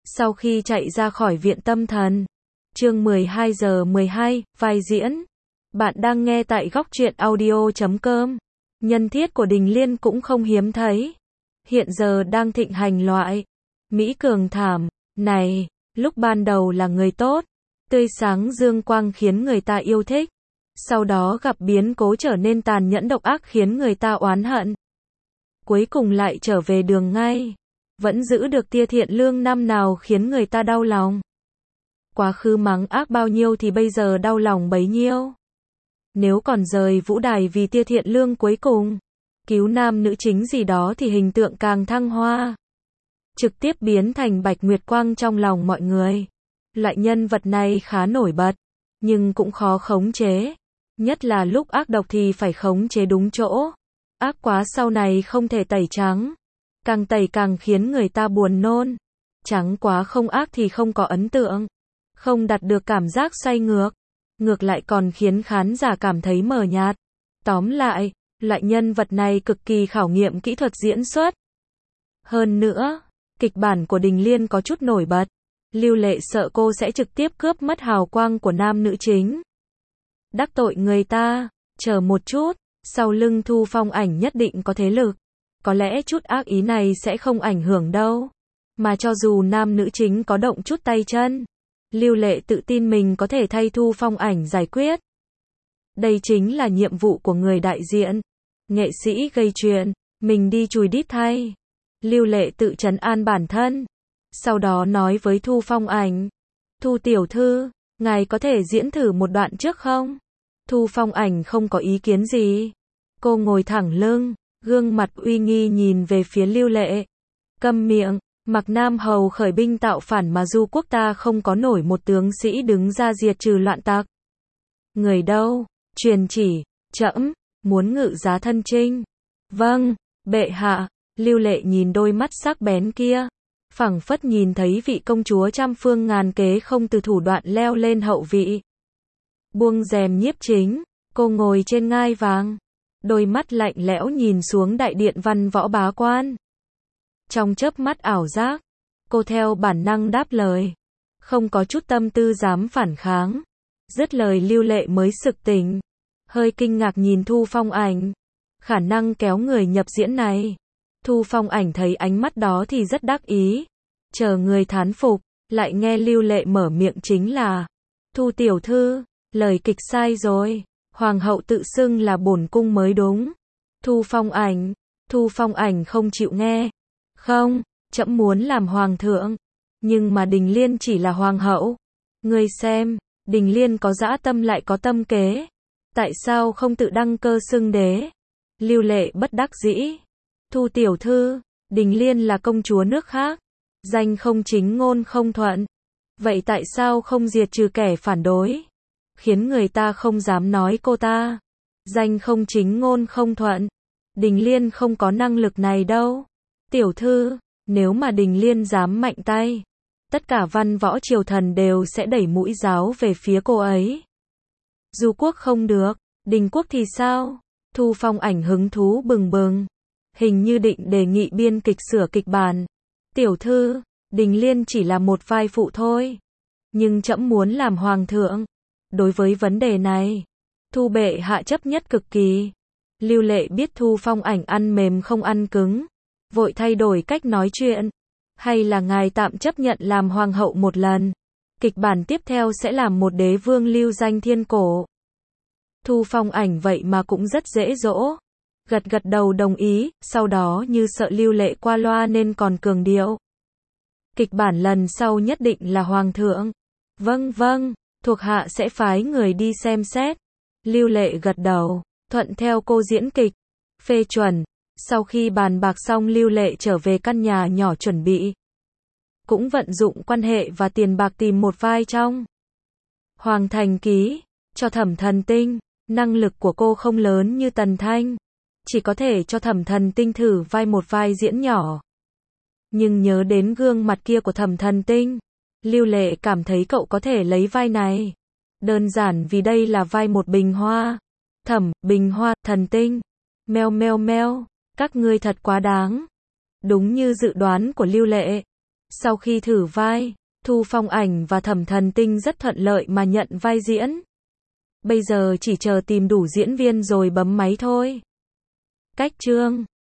Sau khi chạy ra khỏi viện tâm thần. Chương 12 giờ 12, vai diễn. Bạn đang nghe tại góc truyện audio.com. Nhân thiết của Đình Liên cũng không hiếm thấy. Hiện giờ đang thịnh hành loại Mỹ Cường thảm này, lúc ban đầu là người tốt, tươi sáng dương quang khiến người ta yêu thích. Sau đó gặp biến cố trở nên tàn nhẫn độc ác khiến người ta oán hận. Cuối cùng lại trở về đường ngay. Vẫn giữ được tia thiện lương năm nào khiến người ta đau lòng. Quá khứ mắng ác bao nhiêu thì bây giờ đau lòng bấy nhiêu. Nếu còn rời vũ đài vì tia thiện lương cuối cùng, cứu nam nữ chính gì đó thì hình tượng càng thăng hoa. Trực tiếp biến thành Bạch Nguyệt Quang trong lòng mọi người. Loại nhân vật này khá nổi bật, nhưng cũng khó khống chế. Nhất là lúc ác độc thì phải khống chế đúng chỗ. Ác quá sau này không thể tẩy trắng. Càng tẩy càng khiến người ta buồn nôn. Trắng quá không ác thì không có ấn tượng. Không đạt được cảm giác xoay ngược. Ngược lại còn khiến khán giả cảm thấy mờ nhạt. Tóm lại, loại nhân vật này cực kỳ khảo nghiệm kỹ thuật diễn xuất. Hơn nữa, kịch bản của Đình Liên có chút nổi bật. Lưu Lệ sợ cô sẽ trực tiếp cướp mất hào quang của nam nữ chính. Đắc tội người ta, chờ một chút, sau lưng Thu Phong Ảnh nhất định có thế lực. Có lẽ chút ác ý này sẽ không ảnh hưởng đâu. Mà cho dù nam nữ chính có động chút tay chân, Lưu Lệ tự tin mình có thể thay Thu Phong Ảnh giải quyết. Đây chính là nhiệm vụ của người đại diện. Nghệ sĩ gây chuyện, mình đi chùi đít thay. Lưu Lệ tự trấn an bản thân. Sau đó nói với Thu Phong Ảnh. Thu tiểu thư, ngài có thể diễn thử một đoạn trước không? Thu Phong Ảnh không có ý kiến gì. Cô ngồi thẳng lưng, gương mặt uy nghi nhìn về phía Lưu Lệ. Câm miệng, Mạc Nam Hầu khởi binh tạo phản mà Du quốc ta không có nổi một tướng sĩ đứng ra diệt trừ loạn tặc. Người đâu? Truyền chỉ, trẫm muốn ngự giá thân chinh. Vâng, bệ hạ. Lưu Lệ nhìn đôi mắt sắc bén kia, phảng phất nhìn thấy vị công chúa trăm phương ngàn kế không từ thủ đoạn leo lên hậu vị. Buông rèm nhiếp chính, cô ngồi trên ngai vàng, đôi mắt lạnh lẽo nhìn xuống đại điện văn võ bá quan. Trong chớp mắt ảo giác, cô theo bản năng đáp lời, không có chút tâm tư dám phản kháng. Dứt lời Lưu Lệ mới sực tỉnh, hơi kinh ngạc nhìn Thu Phong Ảnh. Khả năng kéo người nhập diễn này. Thu Phong Ảnh thấy ánh mắt đó thì rất đắc ý. Chờ người thán phục, lại nghe Lưu Lệ mở miệng chính là: Thu tiểu thư, lời kịch sai rồi. Hoàng hậu tự xưng là bổn cung mới đúng. Thu Phong Ảnh không chịu nghe. Không, trẫm muốn làm hoàng thượng. Nhưng mà Đình Liên chỉ là hoàng hậu. Ngươi xem, Đình Liên có dã tâm lại có tâm kế. Tại sao không tự đăng cơ xưng đế? Lưu Lệ bất đắc dĩ. Thu tiểu thư, Đình Liên là công chúa nước khác. Danh không chính ngôn không thuận. Vậy tại sao không diệt trừ kẻ phản đối? Khiến người ta không dám nói cô ta. Danh không chính ngôn không thuận. Đình Liên không có năng lực này đâu. Tiểu thư, nếu mà Đình Liên dám mạnh tay, tất cả văn võ triều thần đều sẽ đẩy mũi giáo về phía cô ấy. Du quốc không được, Đình quốc thì sao? Thu Phong Ảnh hứng thú bừng bừng. Hình như định đề nghị biên kịch sửa kịch bản. Tiểu thư, Đình Liên chỉ là một vai phụ thôi. Nhưng trẫm muốn làm hoàng thượng. Đối với vấn đề này, Thu bệ hạ chấp nhất cực kỳ. Lưu Lệ biết Thu Phong Ảnh ăn mềm không ăn cứng, vội thay đổi cách nói chuyện. Hay là ngài tạm chấp nhận làm hoàng hậu một lần. Kịch bản tiếp theo sẽ làm một đế vương lưu danh thiên cổ. Thu Phong Ảnh vậy mà cũng rất dễ dỗ. Gật gật đầu đồng ý, sau đó như sợ Lưu Lệ qua loa nên còn cường điệu. Kịch bản lần sau nhất định là hoàng thượng. Vâng vâng, thuộc hạ sẽ phái người đi xem xét. Lưu Lệ gật đầu, thuận theo cô diễn kịch. Phê chuẩn. Sau khi bàn bạc xong Lưu Lệ trở về căn nhà nhỏ chuẩn bị. Cũng vận dụng quan hệ và tiền bạc tìm một vai trong Hoàng Thành Ký, cho Thẩm Thần Tinh. Năng lực của cô không lớn như Tần Thanh. Chỉ có thể cho Thẩm Thần Tinh thử vai một vai diễn nhỏ. Nhưng nhớ đến gương mặt kia của Thẩm Thần Tinh, Lưu Lệ cảm thấy cậu có thể lấy vai này. Đơn giản vì đây là vai một bình hoa. Thẩm, bình hoa, thần tinh. Meo meo meo, các ngươi thật quá đáng. Đúng như dự đoán của Lưu Lệ. Sau khi thử vai, Thu Phong Ảnh và Thẩm Thần Tinh rất thuận lợi mà nhận vai diễn. Bây giờ chỉ chờ tìm đủ diễn viên rồi bấm máy thôi. Cách chương